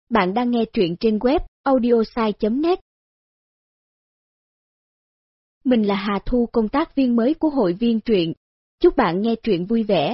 Bạn đang nghe truyện trên web audiosai.net. Mình là Hà Thu, công tác viên mới của hội viên truyện. Chúc bạn nghe truyện vui vẻ.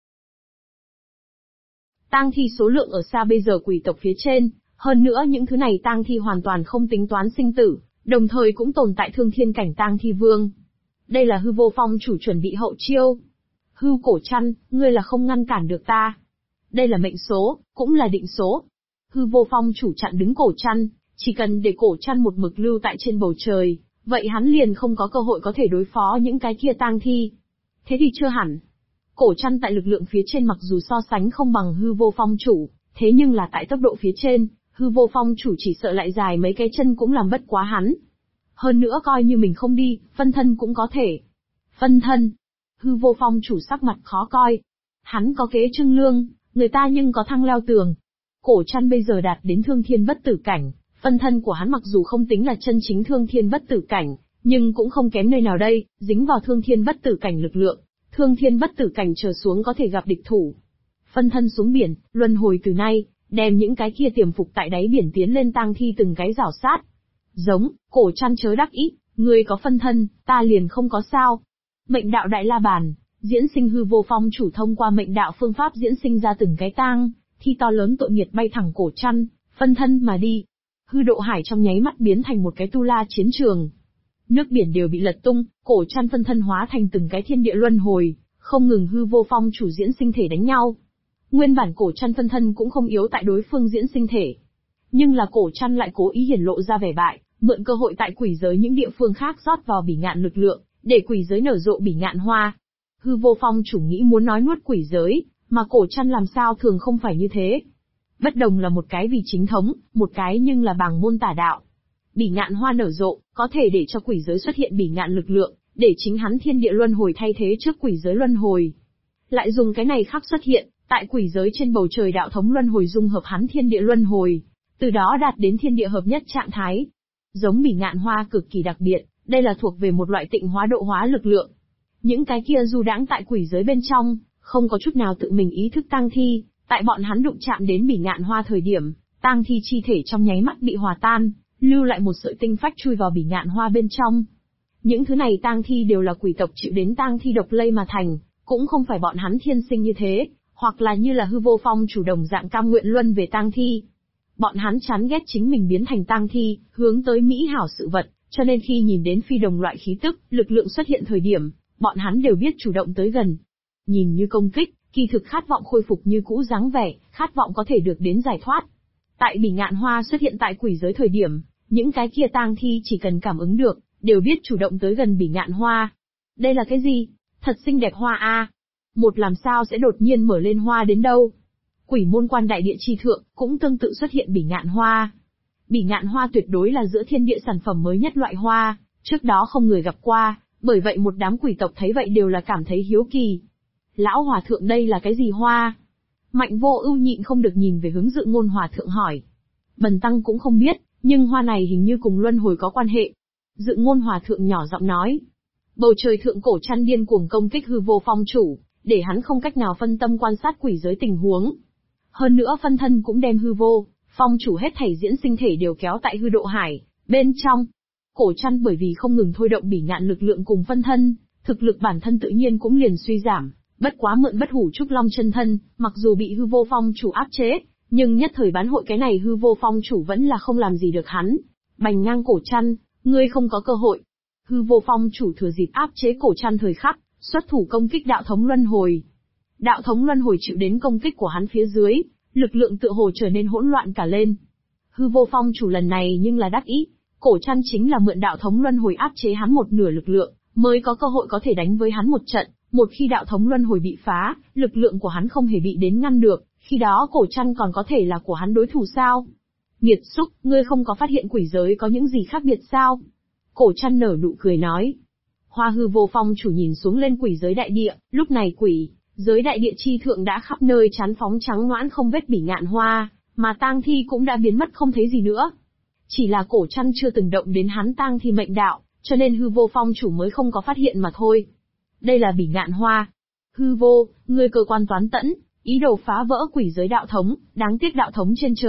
Tang thi số lượng ở xa bây giờ quỷ tộc phía trên, hơn nữa những thứ này tang thi hoàn toàn không tính toán sinh tử, đồng thời cũng tồn tại thương thiên cảnh tang thi vương. Đây là Hư Vô Phong chủ chuẩn bị hậu chiêu. Hư Cổ Trăn, ngươi là không ngăn cản được ta. Đây là mệnh số, cũng là định số. Hư Vô Phong chủ chặn đứng Cổ Trăn, chỉ cần để Cổ Trăn một mực lưu tại trên bầu trời, vậy hắn liền không có cơ hội có thể đối phó những cái kia tang thi. Thế thì chưa hẳn. Cổ Trăn tại lực lượng phía trên mặc dù so sánh không bằng Hư Vô Phong chủ, thế nhưng là tại tốc độ phía trên, Hư Vô Phong chủ chỉ sợ lại dài mấy cái chân cũng làm bất quá hắn. Hơn nữa coi như mình không đi, phân thân cũng có thể. Phân thân. Hư Vô Phong chủ sắc mặt khó coi. Hắn có kế trưng lương, người ta nhưng có thăng leo tường. Cổ Trăn bây giờ đạt đến thương thiên bất tử cảnh, phân thân của hắn mặc dù không tính là chân chính thương thiên bất tử cảnh, nhưng cũng không kém nơi nào đây, dính vào thương thiên bất tử cảnh lực lượng. Thương thiên bất tử cảnh trở xuống có thể gặp địch thủ. Phân thân xuống biển, luân hồi từ nay, đem những cái kia tiềm phục tại đáy biển tiến lên tang thi từng cái rảo sát. Giống, Cổ Trăn chớ đắc ý, ngươi có phân thân, ta liền không có sao. Mệnh đạo Đại La Bàn, diễn sinh Hư Vô Phong chủ thông qua mệnh đạo phương pháp diễn sinh ra từng cái tang thi to lớn tội nghiệt bay thẳng Cổ Trăn, phân thân mà đi. Hư Độ Hải trong nháy mắt biến thành một cái tu la chiến trường. Nước biển đều bị lật tung, Cổ Trăn phân thân hóa thành từng cái thiên địa luân hồi, không ngừng Hư Vô Phong chủ diễn sinh thể đánh nhau. Nguyên bản Cổ Trăn phân thân cũng không yếu tại đối phương diễn sinh thể. Nhưng là Cổ Trăn lại cố ý hiển lộ ra vẻ bại, mượn cơ hội tại quỷ giới những địa phương khác rót vào bỉ ngạn lực lượng, để quỷ giới nở rộ bỉ ngạn hoa. Hư Vô Phong chủ nghĩ muốn nói nuốt quỷ giới, mà Cổ Trăn làm sao thường không phải như thế. Bất đồng là một cái vì chính thống, một cái nhưng là bàng môn tả đạo. Bỉ ngạn hoa nở rộ, có thể để cho quỷ giới xuất hiện bỉ ngạn lực lượng, để chính hắn thiên địa luân hồi thay thế trước quỷ giới luân hồi. Lại dùng cái này khắc xuất hiện, tại quỷ giới trên bầu trời đạo thống luân hồi dung hợp hắn thiên địa luân hồi, từ đó đạt đến thiên địa hợp nhất trạng thái. Giống bỉ ngạn hoa cực kỳ đặc biệt, đây là thuộc về một loại tịnh hóa độ hóa lực lượng. Những cái kia du đãng tại quỷ giới bên trong, không có chút nào tự mình ý thức tang thi, tại bọn hắn đụng chạm đến bỉ ngạn hoa thời điểm, tang thi chi thể trong nháy mắt bị hòa tan, lưu lại một sợi tinh phách chui vào bỉ ngạn hoa bên trong. Những thứ này tang thi đều là quỷ tộc chịu đến tang thi độc lây mà thành, cũng không phải bọn hắn thiên sinh như thế, hoặc là như là Hư Vô Phong chủ động dạng cam nguyện luân về tang thi. Bọn hắn chán ghét chính mình biến thành tang thi, hướng tới mỹ hảo sự vật, cho nên khi nhìn đến phi đồng loại khí tức, lực lượng xuất hiện thời điểm, bọn hắn đều biết chủ động tới gần. Nhìn như công kích, kỳ thực khát vọng khôi phục như cũ dáng vẻ, khát vọng có thể được đến giải thoát. Tại bỉ ngạn hoa xuất hiện tại quỷ giới thời điểm, những cái kia tang thi chỉ cần cảm ứng được, đều biết chủ động tới gần bỉ ngạn hoa. Đây là cái gì? Thật xinh đẹp hoa a. Một làm sao sẽ đột nhiên mở lên hoa đến đâu? Quỷ môn quan đại địa chi thượng, cũng tương tự xuất hiện bỉ ngạn hoa. Bỉ ngạn hoa tuyệt đối là giữa thiên địa sản phẩm mới nhất loại hoa, trước đó không người gặp qua, bởi vậy một đám quỷ tộc thấy vậy đều là cảm thấy hiếu kỳ. Lão hòa thượng đây là cái gì hoa? Mạnh Vô Ưu nhịn không được nhìn về hướng Dự Ngôn hòa thượng hỏi. Bần tăng cũng không biết, nhưng hoa này hình như cùng luân hồi có quan hệ. Dự Ngôn hòa thượng nhỏ giọng nói. Bầu trời thượng Cổ Trăn điên cuồng công kích Hư Vô Phong chủ, để hắn không cách nào phân tâm quan sát quỷ giới tình huống. Hơn nữa phân thân cũng đem Hư Vô Phong chủ hết thảy diễn sinh thể đều kéo tại Hư Độ Hải bên trong. Cổ Trăn bởi vì không ngừng thôi động bỉ ngạn lực lượng cùng phân thân, thực lực bản thân tự nhiên cũng liền suy giảm, bất quá mượn bất hủ trúc long chân thân, mặc dù bị Hư Vô Phong chủ áp chế, nhưng nhất thời bán hội cái này Hư Vô Phong chủ vẫn là không làm gì được hắn. Bành ngang Cổ Trăn, ngươi không có cơ hội. Hư Vô Phong chủ thừa dịp áp chế Cổ Trăn thời khắc, xuất thủ công kích đạo thống luân hồi. Đạo thống luân hồi chịu đến công kích của hắn phía dưới, lực lượng tựa hồ trở nên hỗn loạn cả lên. Hư Vô Phong chủ lần này nhưng là đắc ý, Cổ Trăn chính là mượn đạo thống luân hồi áp chế hắn một nửa lực lượng, mới có cơ hội có thể đánh với hắn một trận. Một khi đạo thống luân hồi bị phá, lực lượng của hắn không hề bị đến ngăn được, khi đó Cổ Trăn còn có thể là của hắn đối thủ sao? Nghiệt xúc, ngươi không có phát hiện quỷ giới có những gì khác biệt sao? Cổ Trăn nở nụ cười nói. Hoa Hư Vô Phong chủ nhìn xuống lên quỷ giới đại địa, lúc này quỷ giới đại địa chi thượng đã khắp nơi chán phóng trắng noãn không vết bỉ ngạn hoa, mà tang thi cũng đã biến mất không thấy gì nữa. Chỉ là Cổ Trăn chưa từng động đến hắn tang thi mệnh đạo, cho nên Hư Vô Phong chủ mới không có phát hiện mà thôi. Đây là bỉ ngạn hoa. Hư Vô, ngươi cơ quan toán tẫn, ý đồ phá vỡ quỷ giới đạo thống, đáng tiếc đạo thống trên trời,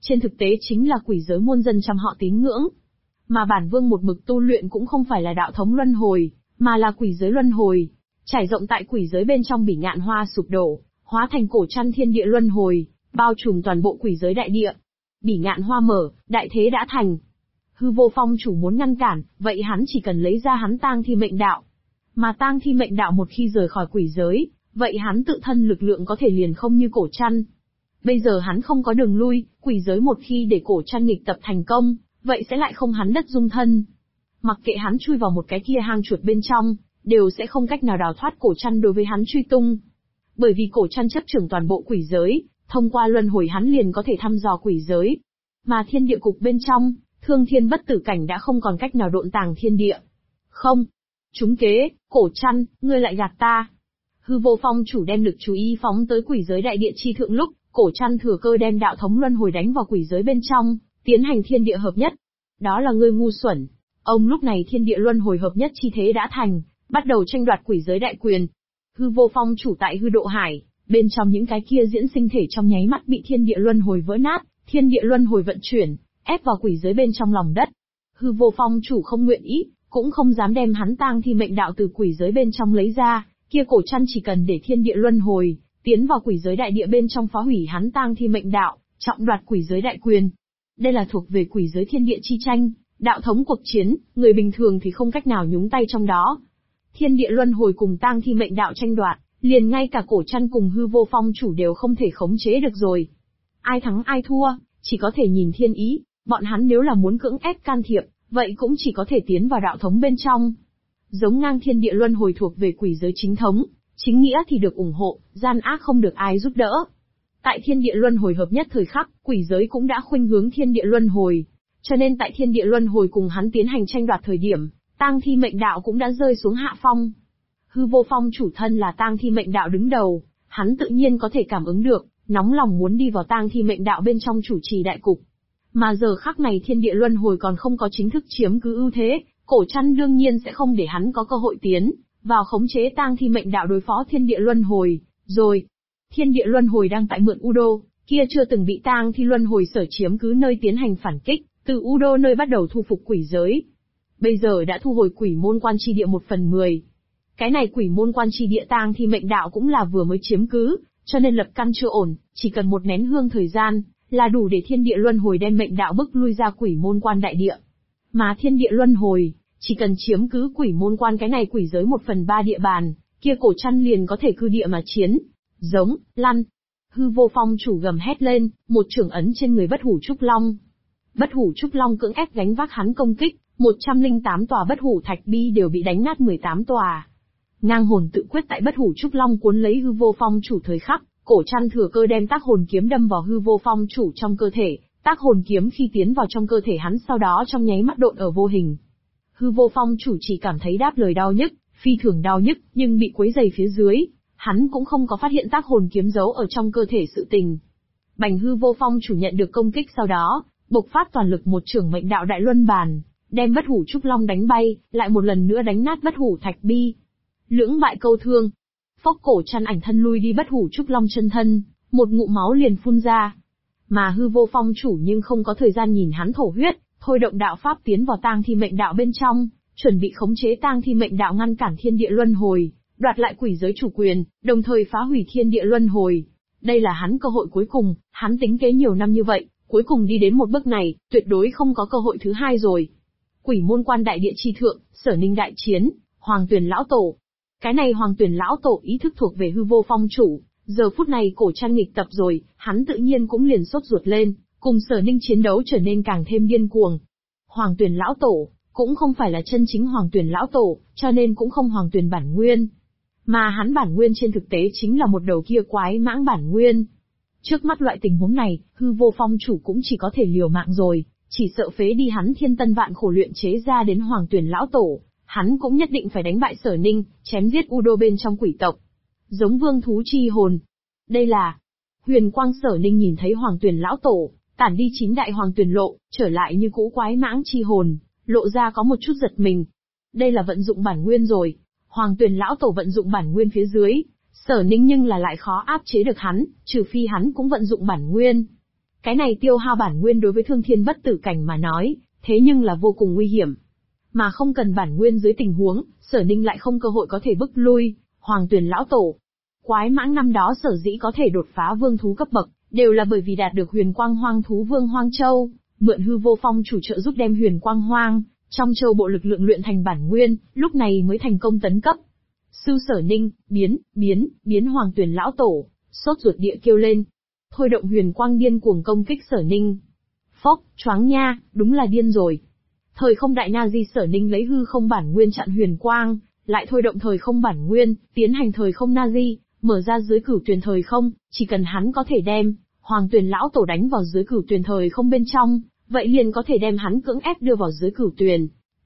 trên thực tế chính là quỷ giới môn dân trăm họ tín ngưỡng. Mà bản vương một mực tu luyện cũng không phải là đạo thống luân hồi, mà là quỷ giới luân hồi. Trải rộng tại quỷ giới bên trong bỉ ngạn hoa sụp đổ, hóa thành cổ chăn thiên địa luân hồi, bao trùm toàn bộ quỷ giới đại địa. Bỉ ngạn hoa mở, đại thế đã thành. Hư Vô Phong chủ muốn ngăn cản, vậy hắn chỉ cần lấy ra hắn tang thi mệnh đạo. Mà tang thi mệnh đạo một khi rời khỏi quỷ giới, vậy hắn tự thân lực lượng có thể liền không như cổ chăn. Bây giờ hắn không có đường lui, quỷ giới một khi để cổ chăn nghịch tập thành công, vậy sẽ lại không hắn đất dung thân. Mặc kệ hắn chui vào một cái kia hang chuột bên trong, đều sẽ không cách nào đào thoát cổ chăn đối với hắn truy tung. Bởi vì cổ chăn chấp trưởng toàn bộ quỷ giới, thông qua luân hồi hắn liền có thể thăm dò quỷ giới. Mà thiên địa cục bên trong, thương thiên bất tử cảnh đã không còn cách nào độn tàng thiên địa. Không. Trúng kế, cổ chăn, ngươi lại gạt ta. Hư Vô Phong chủ đem lực chú ý phóng tới quỷ giới đại địa chi thượng lúc, cổ chăn thừa cơ đem đạo thống luân hồi đánh vào quỷ giới bên trong, tiến hành thiên địa hợp nhất. Đó là ngươi ngu xuẩn. Ông lúc này thiên địa luân hồi hợp nhất chi thế đã thành, bắt đầu tranh đoạt quỷ giới đại quyền. Hư Vô Phong chủ tại hư độ hải, bên trong những cái kia diễn sinh thể trong nháy mắt bị thiên địa luân hồi vỡ nát, thiên địa luân hồi vận chuyển, ép vào quỷ giới bên trong lòng đất. Hư Vô Phong chủ không nguyện ý, cũng không dám đem hắn tang thi mệnh đạo từ quỷ giới bên trong lấy ra, kia cổ chăn chỉ cần để thiên địa luân hồi tiến vào quỷ giới đại địa bên trong phá hủy hắn tang thi mệnh đạo, trọng đoạt quỷ giới đại quyền. Đây là thuộc về quỷ giới thiên địa chi tranh, đạo thống cuộc chiến, người bình thường thì không cách nào nhúng tay trong đó. Thiên địa luân hồi cùng tang thi mệnh đạo tranh đoạt, liền ngay cả cổ chăn cùng Hư Vô Phong chủ đều không thể khống chế được rồi. Ai thắng ai thua, chỉ có thể nhìn thiên ý, bọn hắn nếu là muốn cưỡng ép can thiệp, vậy cũng chỉ có thể tiến vào đạo thống bên trong. Giống ngang thiên địa luân hồi thuộc về quỷ giới chính thống, chính nghĩa thì được ủng hộ, gian ác không được ai giúp đỡ. Tại thiên địa luân hồi hợp nhất thời khắc, quỷ giới cũng đã khuynh hướng thiên địa luân hồi. Cho nên tại thiên địa luân hồi cùng hắn tiến hành tranh đoạt thời điểm, tang thi mệnh đạo cũng đã rơi xuống hạ phong. Hư Vô Phong chủ thân là tang thi mệnh đạo đứng đầu, hắn tự nhiên có thể cảm ứng được, nóng lòng muốn đi vào tang thi mệnh đạo bên trong chủ trì đại cục. Mà giờ khắc này thiên địa luân hồi còn không có chính thức chiếm cứ ưu thế, cổ chăn đương nhiên sẽ không để hắn có cơ hội tiến vào khống chế tang thi mệnh đạo đối phó thiên địa luân hồi. Rồi, thiên địa luân hồi đang tại mượn U Đô, kia chưa từng bị tang thi luân hồi sở chiếm cứ nơi tiến hành phản kích, từ U Đô nơi bắt đầu thu phục quỷ giới. Bây giờ đã thu hồi quỷ môn quan chi địa 1/10. Cái này quỷ môn quan chi địa tang thi mệnh đạo cũng là vừa mới chiếm cứ, cho nên lập căn chưa ổn, chỉ cần một nén hương thời gian, là đủ để thiên địa luân hồi đem mệnh đạo bức lui ra quỷ môn quan đại địa. Mà thiên địa luân hồi, chỉ cần chiếm cứ quỷ môn quan cái này quỷ giới 1/3 địa bàn, kia cổ chăn liền có thể cư địa mà chiến. Giống, lăn. Hư Vô Phong chủ gầm hét lên, một chưởng ấn trên người Bất Hủ Trúc Long. Bất Hủ Trúc Long cưỡng ép gánh vác hắn công kích, 108 tòa Bất Hủ Thạch Bi đều bị đánh nát 18 tòa. Ngang hồn tự quyết tại Bất Hủ Trúc Long cuốn lấy Hư Vô Phong chủ thời khắc, cổ chăn thừa cơ đem tác hồn kiếm đâm vào Hư Vô Phong chủ trong cơ thể, tác hồn kiếm khi tiến vào trong cơ thể hắn sau đó trong nháy mắt độn ở vô hình. Hư Vô Phong chủ chỉ cảm thấy đáp lời đau nhức, phi thường đau nhức, nhưng bị quấy dày phía dưới, hắn cũng không có phát hiện tác hồn kiếm giấu ở trong cơ thể sự tình. Bành Hư Vô Phong chủ nhận được công kích sau đó, bộc phát toàn lực một chưởng mệnh đạo đại luân bàn, đem Bất Hủ Trúc Long đánh bay, lại một lần nữa đánh nát Bất Hủ Thạch Bi. Lưỡng bại câu thương. Phốc cổ chăn ảnh thân lui đi Bất Hủ Trúc Long chân thân, một ngụm máu liền phun ra. Mà Hư Vô Phong chủ nhưng không có thời gian nhìn hắn thổ huyết, thôi động đạo pháp tiến vào tang thi mệnh đạo bên trong, chuẩn bị khống chế tang thi mệnh đạo ngăn cản thiên địa luân hồi, đoạt lại quỷ giới chủ quyền, đồng thời phá hủy thiên địa luân hồi. Đây là hắn cơ hội cuối cùng, hắn tính kế nhiều năm như vậy, cuối cùng đi đến một bước này, tuyệt đối không có cơ hội thứ hai rồi. Quỷ môn quan đại địa chi thượng, Sở Ninh đại chiến, Hoàng Tuyền lão tổ. Cái này Hoàng Tuyền lão tổ ý thức thuộc về Hư Vô Phong chủ, giờ phút này cổ chăn nghịch tập rồi, hắn tự nhiên cũng liền sốt ruột lên, cùng Sở Ninh chiến đấu trở nên càng thêm điên cuồng. Hoàng Tuyền lão tổ cũng không phải là chân chính Hoàng Tuyền lão tổ, cho nên cũng không Hoàng Tuyền bản nguyên, mà hắn bản nguyên trên thực tế chính là một đầu kia quái mãng bản nguyên. Trước mắt loại tình huống này, Hư Vô Phong chủ cũng chỉ có thể liều mạng rồi, chỉ sợ phế đi hắn thiên tân vạn khổ luyện chế ra đến Hoàng Tuyền lão tổ, hắn cũng nhất định phải đánh bại Sở Ninh, chém giết U Đô bên trong quỷ tộc. Giống vương thú chi hồn. Đây là huyền quang. Sở Ninh nhìn thấy Hoàng Tuyền lão tổ, tản đi 9 đại Hoàng Tuyền lộ, trở lại như cũ quái mãng chi hồn, lộ ra có một chút giật mình. Đây là vận dụng bản nguyên rồi. Hoàng Tuyền lão tổ vận dụng bản nguyên phía dưới, Sở Ninh nhưng là lại khó áp chế được hắn, trừ phi hắn cũng vận dụng bản nguyên. Cái này tiêu hao bản nguyên đối với thương thiên bất tử cảnh mà nói, thế nhưng là vô cùng nguy hiểm. Mà không cần bản nguyên dưới tình huống, Sở Ninh lại không cơ hội có thể bức lui Hoàng Tuyền lão tổ. Quái mãng năm đó sở dĩ có thể đột phá vương thú cấp bậc, đều là bởi vì đạt được huyền quang hoang thú vương Hoang Châu, mượn hư vô phong chủ trợ giúp đem huyền quang hoang trong châu bộ lực lượng luyện thành bản nguyên, lúc này mới thành công tấn cấp. Sư Sở Ninh, biến Hoàng Tuyền lão tổ, sốt ruột địa kêu lên. Thôi động huyền quang điên cuồng công kích Sở Ninh. Phốc, choáng nha, đúng là điên rồi. Thời không đại na di Sở Ninh lấy hư không bản nguyên chặn huyền quang, lại thôi động thời không bản nguyên, tiến hành thời không na di, mở ra dưới cửu tuyền thời không, chỉ cần hắn có thể đem Hoàng Tuyền lão tổ đánh vào dưới cửu tuyền thời không bên trong, vậy liền có thể đem hắn cưỡng ép đưa vào dưới cửu tuyền.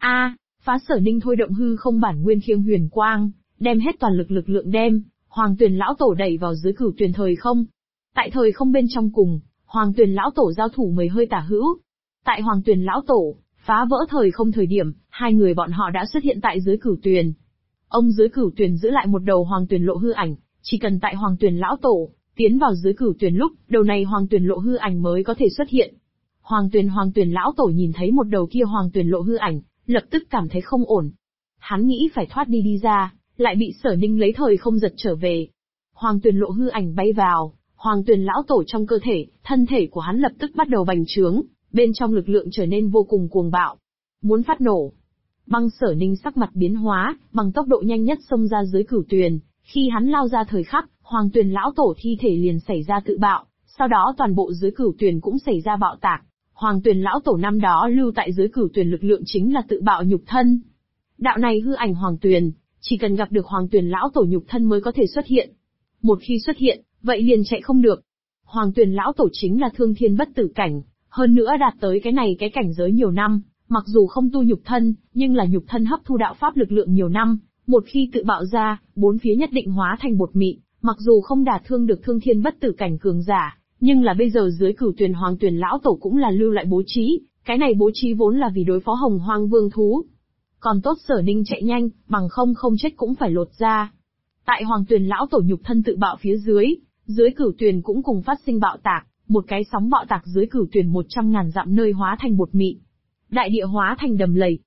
Phá Sở Ninh thôi động hư không bản nguyên khiêng huyền quang, đem hết toàn lực lượng đem Hoàng Tuyền lão tổ đẩy vào dưới cửu tuyền thời không. Tại thời không bên trong cùng Hoàng Tuyền lão tổ giao thủ 10 hơi tả hữu. Tại Hoàng Tuyền lão tổ phá vỡ thời không thời điểm, hai người bọn họ đã xuất hiện tại dưới cửu tuyền. Ông dưới cửu tuyền giữ lại một đầu Hoàng Tuyền lộ hư ảnh, chỉ cần tại Hoàng Tuyền lão tổ tiến vào dưới cửu tuyền lúc, đầu này Hoàng Tuyền lộ hư ảnh mới có thể xuất hiện. Hoàng Tuyền lão tổ nhìn thấy một đầu kia Hoàng Tuyền lộ hư ảnh, lập tức cảm thấy không ổn. Hắn nghĩ phải thoát đi ra, lại bị Sở Ninh lấy thời không giật trở về. Hoàng Tuyền lộ hư ảnh bay vào Hoàng Tuyền lão tổ trong cơ thể, thân thể của hắn lập tức bắt đầu bành trướng, bên trong lực lượng trở nên vô cùng cuồng bạo, muốn phát nổ. Băng Sở Ninh sắc mặt biến hóa, bằng tốc độ nhanh nhất xông ra dưới cửu tuyền, khi hắn lao ra thời khắc, Hoàng Tuyền lão tổ thi thể liền xảy ra tự bạo, sau đó toàn bộ dưới cửu tuyền cũng xảy ra bạo tạc. Hoàng Tuyền lão tổ năm đó lưu tại dưới cửu tuyền lực lượng chính là tự bạo nhục thân. Đạo này hư ảnh Hoàng Tuyền, chỉ cần gặp được Hoàng Tuyền lão tổ nhục thân mới có thể xuất hiện. Một khi xuất hiện, vậy liền chạy không được. Hoàng Tuyền lão tổ chính là thương thiên bất tử cảnh, hơn nữa đạt tới cái cảnh giới nhiều năm, mặc dù không tu nhục thân, nhưng là nhục thân hấp thu đạo pháp lực lượng nhiều năm, một khi tự bạo ra, bốn phía nhất định hóa thành bột mịn, mặc dù không đả thương được thương thiên bất tử cảnh cường giả, nhưng là bây giờ dưới cửu tuyền Hoàng Tuyền lão tổ cũng là lưu lại bố trí, cái này bố trí vốn là vì đối phó Hồng Hoang vương thú. Còn tốt Sở Ninh chạy nhanh, bằng không chết cũng phải lột ra. Tại Hoàng Tuyền lão tổ nhục thân tự bạo phía dưới cửu tuyền cũng cùng phát sinh bạo tạc, một cái sóng bạo tạc dưới cửu tuyền 100.000 dặm nơi hóa thành bột mịn. Đại địa hóa thành đầm lầy.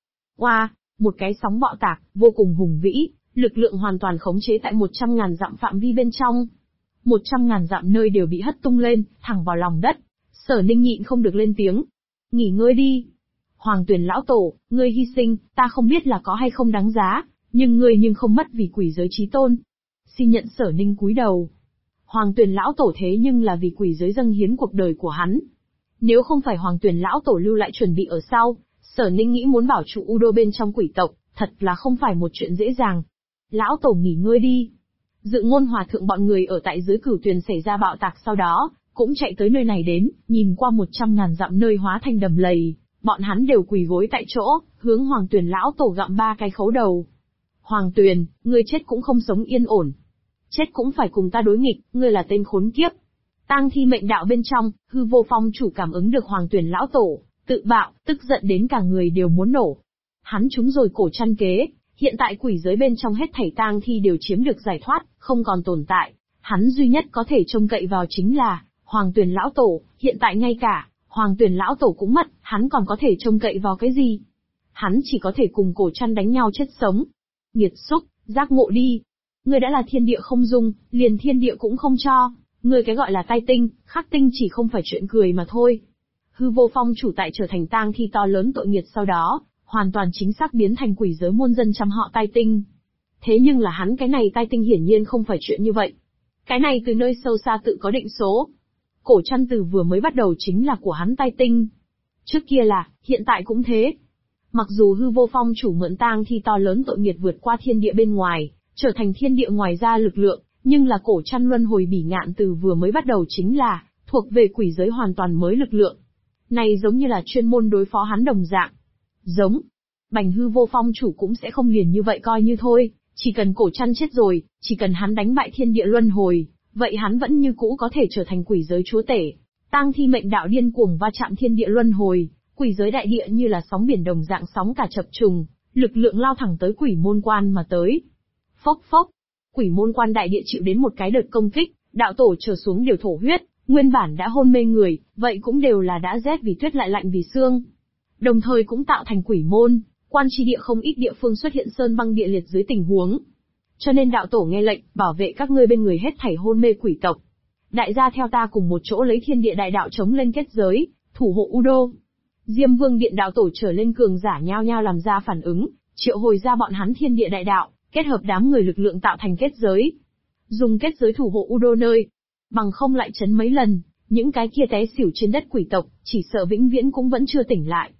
Một cái sóng bạo tạc, vô cùng hùng vĩ, lực lượng hoàn toàn khống chế tại 100.000 dặm phạm vi bên trong. 100.000 dặm nơi đều bị hất tung lên, thẳng vào lòng đất. Sở Ninh nhịn không được lên tiếng. Nghỉ ngơi đi. Hoàng Tuyền lão tổ, ngươi hy sinh, ta không biết là có hay không đáng giá, nhưng ngươi không mất vì quỷ giới chí tôn. Xin nhận. Sở Ninh cúi đầu. Hoàng Tuyền lão tổ thế nhưng là vì quỷ giới dâng hiến cuộc đời của hắn. Nếu không phải Hoàng Tuyền lão tổ lưu lại chuẩn bị ở sau, Sở Ninh nghĩ muốn bảo trụ U Đô bên trong quỷ tộc, thật là không phải một chuyện dễ dàng. Lão tổ nghỉ ngơi đi. Dự Ngôn hòa thượng bọn người ở tại dưới cửu tuyền xảy ra bạo tạc sau đó, cũng chạy tới nơi này đến, nhìn qua 100.000 dặm nơi hóa thành đầm lầy, bọn hắn đều quỳ gối tại chỗ, hướng Hoàng Tuyền lão tổ gặm 3 cái khấu đầu. Hoàng Tuyền, ngươi chết cũng không sống yên ổn. Chết cũng phải cùng ta đối nghịch, ngươi là tên khốn kiếp. Tang thi mệnh đạo bên trong, hư vô phong chủ cảm ứng được Hoàng Tuyền lão tổ tự bạo, tức giận đến cả người đều muốn nổ. Hắn trúng rồi cổ chăn kế, hiện tại quỷ giới bên trong hết thảy tang thi đều chiếm được giải thoát, không còn tồn tại. Hắn duy nhất có thể trông cậy vào chính là Hoàng Tuyền lão tổ, hiện tại ngay cả Hoàng Tuyền lão tổ cũng mất, hắn còn có thể trông cậy vào cái gì? Hắn chỉ có thể cùng cổ chăn đánh nhau chết sống. Nghiệt xúc, giác ngộ đi. Ngươi đã là thiên địa không dung, liền thiên địa cũng không cho. Ngươi cái gọi là tai tinh, khắc tinh chỉ không phải chuyện cười mà thôi. Hư vô phong chủ tại trở thành tang thi to lớn tội nghiệt sau đó, hoàn toàn chính xác biến thành quỷ giới muôn dân trăm họ tai tinh. Thế nhưng là hắn cái này tai tinh hiển nhiên không phải chuyện như vậy. Cái này từ nơi sâu xa tự có định số. Cổ chăn từ vừa mới bắt đầu chính là của hắn tai tinh. Trước kia là, hiện tại cũng thế. Mặc dù hư vô phong chủ mượn tang thi to lớn tội nghiệt vượt qua thiên địa bên ngoài, trở thành thiên địa ngoài ra lực lượng, nhưng là cổ chăn luân hồi bỉ ngạn từ vừa mới bắt đầu chính là thuộc về quỷ giới hoàn toàn mới lực lượng. Này giống như là chuyên môn đối phó hắn đồng dạng. Bành hư vô phong chủ cũng sẽ không liền như vậy coi như thôi, chỉ cần cổ chăn chết rồi, chỉ cần hắn đánh bại thiên địa luân hồi, vậy hắn vẫn như cũ có thể trở thành quỷ giới chúa tể. Tang thi mệnh đạo điên cuồng va chạm thiên địa luân hồi, quỷ giới đại địa như là sóng biển đồng dạng sóng cả chập trùng, lực lượng lao thẳng tới quỷ môn quan mà tới. Phốc phốc, quỷ môn quan đại địa chịu đến một cái đợt công kích, đạo tổ trở xuống đều thổ huyết, Nguyên bản đã hôn mê người, vậy cũng đều là đã rét vì tuyết lại lạnh vì xương. Đồng thời cũng tạo thành quỷ môn, quan tri địa không ít địa phương xuất hiện sơn băng địa liệt dưới tình huống. Cho nên đạo tổ nghe lệnh, bảo vệ các ngươi bên người hết thảy hôn mê quỷ tộc. Đại gia theo ta cùng một chỗ lấy thiên địa đại đạo chống lên kết giới, thủ hộ U Đô. Diêm Vương Điện đạo tổ trở lên cường giả nhao nhao làm ra phản ứng, triệu hồi ra bọn hắn thiên địa đại đạo, kết hợp đám người lực lượng tạo thành kết giới. Dùng kết giới thủ hộ U Đô nơi, bằng không lại chấn mấy lần, những cái kia té xỉu trên đất quỷ tộc, chỉ sợ vĩnh viễn cũng vẫn chưa tỉnh lại.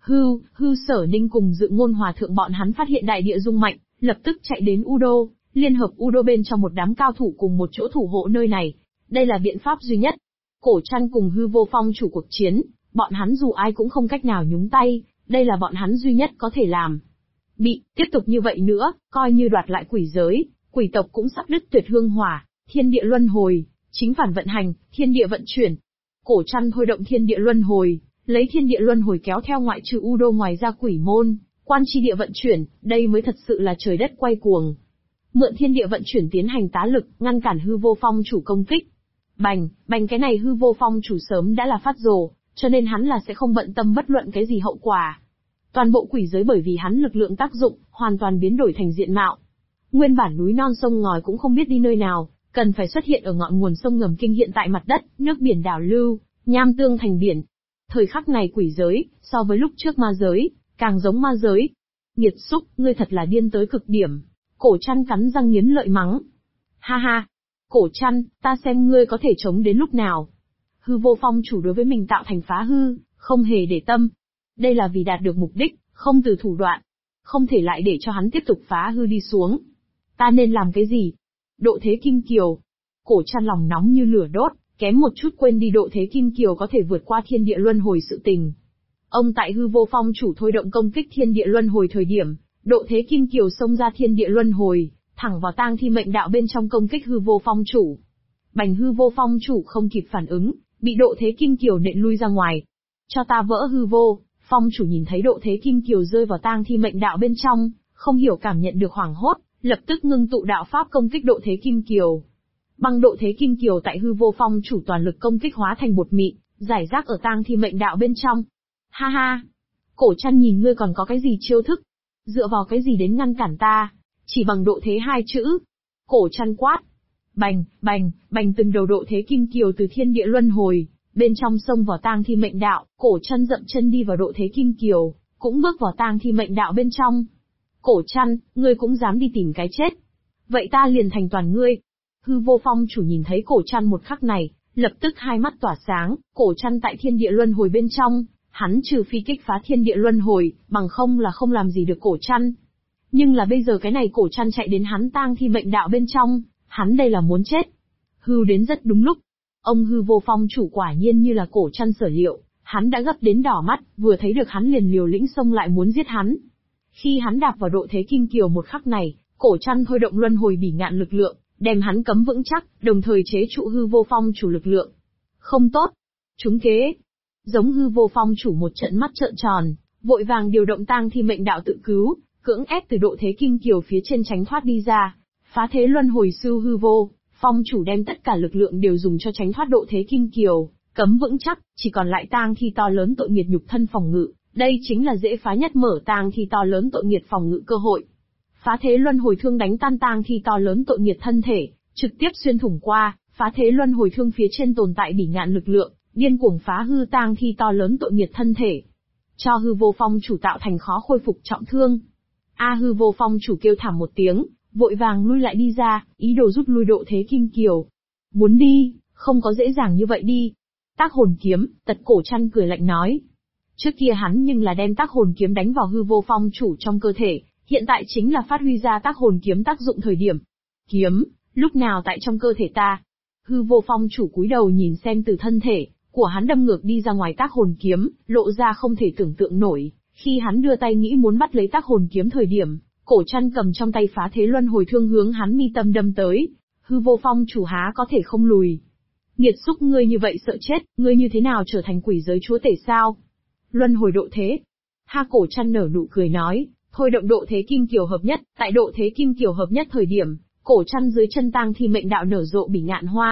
Hư Sở Ninh cùng Dự Ngôn Hòa Thượng bọn hắn phát hiện đại địa rung mạnh, lập tức chạy đến U Đô, liên hợp U Đô bên trong một đám cao thủ cùng một chỗ thủ hộ nơi này. Đây là biện pháp duy nhất. Cổ Trăn cùng Hư Vô Phong chủ cuộc chiến, bọn hắn dù ai cũng không cách nào nhúng tay, đây là bọn hắn duy nhất có thể làm. Tiếp tục như vậy nữa, coi như đoạt lại quỷ giới, quỷ tộc cũng sắp đứt tuyệt hương hỏa, thiên địa luân hồi, chính phản vận hành, thiên địa vận chuyển. Cổ Trăn thôi động thiên địa luân hồi, lấy thiên địa luân hồi kéo theo ngoại trừ U Đô ngoài ra quỷ môn, quan tri địa vận chuyển, đây mới thật sự là trời đất quay cuồng. Mượn thiên địa vận chuyển tiến hành tá lực, ngăn cản Hư Vô Phong chủ công kích. Bành cái này Hư Vô Phong chủ sớm đã là phát rồ, cho nên hắn là sẽ không bận tâm bất luận cái gì hậu quả. Toàn bộ quỷ giới bởi vì hắn lực lượng tác dụng, hoàn toàn biến đổi thành diện mạo. Nguyên bản núi non sông ngòi cũng không biết đi nơi nào, cần phải xuất hiện ở ngọn nguồn sông ngầm kinh hiện tại mặt đất, nước biển đảo lưu, nham tương thành biển. Thời khắc này quỷ giới, so với lúc trước ma giới, càng giống ma giới. Nghiệt xúc, ngươi thật là điên tới cực điểm. Cổ Trăn cắn răng nghiến lợi mắng. Ha, Cổ Trăn, ta xem ngươi có thể chống đến lúc nào. Hư Vô Phong chủ đối với mình tạo thành phá hư, không hề để tâm. Đây là vì đạt được mục đích, không từ thủ đoạn. Không thể lại để cho hắn tiếp tục phá hư đi xuống. Ta nên làm cái gì? Độ thế kim kiều. Cổ Trăn lòng nóng như lửa đốt, kém một chút quên đi độ thế kim kiều có thể vượt qua thiên địa luân hồi sự tình. Ông tại Hư Vô Phong chủ thôi động công kích thiên địa luân hồi thời điểm, độ thế kim kiều xông ra thiên địa luân hồi, thẳng vào tang thi mệnh đạo bên trong công kích Hư Vô Phong chủ. Bành Hư Vô Phong chủ không kịp phản ứng, bị độ thế kim kiều nện lui ra ngoài. Cho ta vỡ Hư Vô Phong chủ nhìn thấy độ thế kim kiều rơi vào tang thi mệnh đạo bên trong, không hiểu cảm nhận được hoảng hốt, lập tức ngưng tụ đạo pháp công kích độ thế kim kiều. Băng độ thế kim kiều tại Hư Vô Phong chủ toàn lực công kích hóa thành bột mịn, giải rác ở tang thi mệnh đạo bên trong. Ha, Cổ Trăn nhìn ngươi còn có cái gì chiêu thức? Dựa vào cái gì đến ngăn cản ta? Chỉ bằng độ thế hai chữ. Cổ Trăn quát. Bành từng đầu độ thế kim kiều từ thiên địa luân hồi, bên trong xông vào tang thi mệnh đạo, Cổ Trăn dậm chân đi vào độ thế kim kiều, cũng bước vào tang thi mệnh đạo bên trong. Cổ Trăn, ngươi cũng dám đi tìm cái chết. Vậy ta liền thành toàn ngươi. Hư Vô Phong chủ nhìn thấy Cổ Trăn một khắc này, lập tức hai mắt tỏa sáng, Cổ Trăn tại thiên địa luân hồi bên trong, hắn trừ phi kích phá thiên địa luân hồi, bằng không là không làm gì được Cổ Trăn. Nhưng là bây giờ cái này Cổ Trăn chạy đến hắn tang thi mệnh đạo bên trong, hắn đây là muốn chết. Hư đến rất đúng lúc. Ông Hư Vô Phong chủ quả nhiên như là Cổ Trăn sở liệu, hắn đã gấp đến đỏ mắt, vừa thấy được hắn liền liều lĩnh xông lại muốn giết hắn. Khi hắn đạp vào độ thế kim kiều một khắc này, Cổ Trăn thôi động luân hồi bỉ ngạn lực lượng, đem hắn cấm vững chắc, đồng thời chế trụ Hư Vô Phong chủ lực lượng. Không tốt. Trúng kế. Giống Hư Vô Phong chủ một trận mắt trợn tròn, vội vàng điều động tang thi mệnh đạo tự cứu, cưỡng ép từ độ thế kim kiều phía trên tránh thoát đi ra. Phá thế luân hồi sư Hư Vô Phong chủ đem tất cả lực lượng đều dùng cho tránh thoát độ thế kim kiều, cấm vững chắc, chỉ còn lại tang thi to lớn tội nghiệt nhục thân phòng ngự. Đây chính là dễ phá nhất mở tang thi to lớn tội nghiệt phòng ngự cơ hội. Phá thế luân hồi thương đánh tan tang thi to lớn tội nghiệt thân thể, trực tiếp xuyên thủng qua, phá thế luân hồi thương phía trên tồn tại bỉ ngạn lực lượng, điên cuồng phá hư tang thi to lớn tội nghiệt thân thể, cho Hư Vô Phong chủ tạo thành khó khôi phục trọng thương. Hư Vô Phong chủ kêu thảm một tiếng, vội vàng lui lại đi ra, ý đồ rút lui độ thế kim kiều. Muốn đi, không có dễ dàng như vậy đi. Tác hồn kiếm, Tật Cổ Trăn cười lạnh nói. Trước kia hắn nhưng là đem tác hồn kiếm đánh vào Hư Vô Phong chủ trong cơ thể, hiện tại chính là phát huy ra tác hồn kiếm tác dụng thời điểm. Kiếm, lúc nào tại trong cơ thể ta? Hư Vô Phong chủ cúi đầu nhìn xem từ thân thể của hắn đâm ngược đi ra ngoài tác hồn kiếm, lộ ra không thể tưởng tượng nổi. Khi hắn đưa tay nghĩ muốn bắt lấy tác hồn kiếm thời điểm, Cổ Trăn cầm trong tay phá thế luân hồi thương hướng hắn mi tâm đâm tới. Hư Vô Phong chủ há có thể không lùi. Nghiệt xúc, ngươi như vậy sợ chết, ngươi như thế nào trở thành quỷ giới chúa tể sao? Luân hồi độ thế. Cổ Trăn nở nụ cười nói, thôi động độ thế kim kiều hợp nhất, tại độ thế kim kiều hợp nhất thời điểm, Cổ Trăn dưới chân tang thi mệnh đạo nở rộ bỉ ngạn hoa,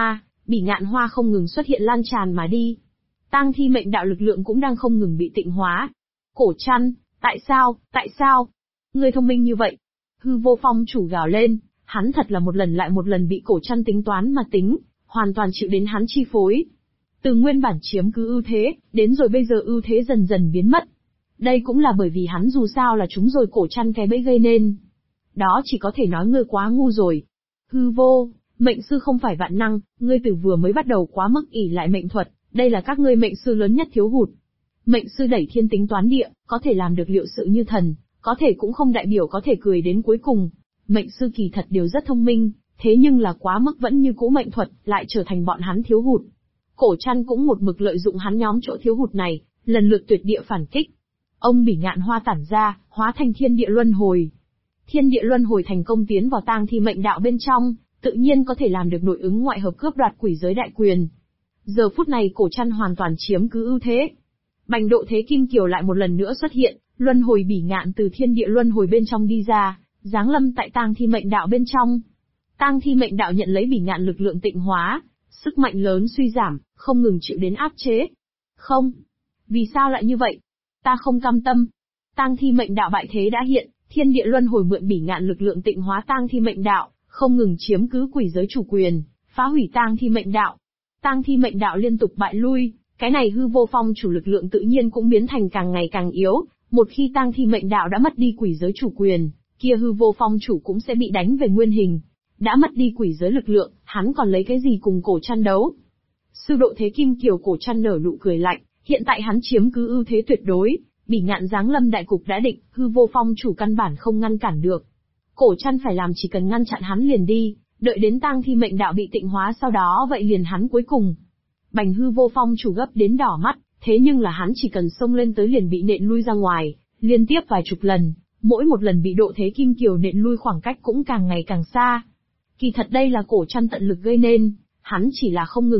Bỉ Ngạn Hoa không ngừng xuất hiện lan tràn mà đi. Tang thi mệnh đạo lực lượng cũng đang không ngừng bị tịnh hóa. Cổ Trăn, tại sao? Ngươi thông minh như vậy. Hư Vô Phong chủ gào lên, hắn thật là một lần lại một lần bị Cổ Trăn tính toán mà tính, hoàn toàn chịu đến hắn chi phối. Từ nguyên bản chiếm cứ ưu thế, đến rồi bây giờ ưu thế dần dần biến mất. Đây cũng là bởi vì hắn dù sao là chúng rồi Cổ Trăn cái bẫy gây nên. Đó chỉ có thể nói ngươi quá ngu rồi. Hư Vô, mệnh sư không phải vạn năng, ngươi từ vừa mới bắt đầu quá mức ỷ lại mệnh thuật, đây là các ngươi mệnh sư lớn nhất thiếu hụt. Mệnh sư đẩy thiên tính toán địa, có thể làm được liệu sự như thần, có thể cũng không đại biểu có thể cười đến cuối cùng. Mệnh sư kỳ thật đều rất thông minh, thế nhưng là quá mức vẫn như cũ mệnh thuật, lại trở thành bọn hắn thiếu hụt. Cổ Trăn cũng một mực lợi dụng hắn nhóm chỗ thiếu hụt này, lần lượt tuyệt địa phản kích. Ông Bỉ Ngạn Hoa tản ra, hóa thành thiên địa luân hồi. Thiên địa luân hồi thành công tiến vào tang thi mệnh đạo bên trong, tự nhiên có thể làm được nội ứng ngoại hợp cướp đoạt quỷ giới đại quyền. Giờ phút này Cổ Trăn hoàn toàn chiếm cứ ưu thế. Bành độ thế kim kiều lại một lần nữa xuất hiện, luân hồi bỉ ngạn từ thiên địa luân hồi bên trong đi ra, giáng lâm tại tang thi mệnh đạo bên trong. Tang thi mệnh đạo nhận lấy bỉ ngạn lực lượng tịnh hóa, sức mạnh lớn suy giảm, không ngừng chịu đến áp chế. Không. Vì sao lại như vậy? Ta không cam tâm. Tang thi mệnh đạo bại thế đã hiện, thiên địa luân hồi mượn bỉ ngạn lực lượng tịnh hóa tang thi mệnh đạo, không ngừng chiếm cứ quỷ giới chủ quyền, phá hủy tang thi mệnh đạo. Tang thi mệnh đạo liên tục bại lui, cái này Hư Vô Phong chủ lực lượng tự nhiên cũng biến thành càng ngày càng yếu, một khi tang thi mệnh đạo đã mất đi quỷ giới chủ quyền, kia Hư Vô Phong chủ cũng sẽ bị đánh về nguyên hình. Đã mất đi quỷ giới lực lượng, hắn còn lấy cái gì cùng Cổ Trăn đấu? Sư độ thế kim kiều Cổ Trăn nở nụ cười lạnh, hiện tại hắn chiếm cứ ưu thế tuyệt đối, bỉ ngạn giáng lâm đại cục đã định, Hư Vô Phong chủ căn bản không ngăn cản được. Cổ Trăn phải làm chỉ cần ngăn chặn hắn liền đi, đợi đến tang thi mệnh đạo bị tịnh hóa sau đó vậy liền hắn cuối cùng. Bành Hư Vô Phong chủ gấp đến đỏ mắt, thế nhưng là hắn chỉ cần xông lên tới liền bị nện lui ra ngoài, liên tiếp vài chục lần, mỗi một lần bị độ thế kim kiều nện lui khoảng cách cũng càng ngày càng xa. Kỳ thật đây là Cổ Trăn tận lực gây nên, hắn chỉ là không ngừng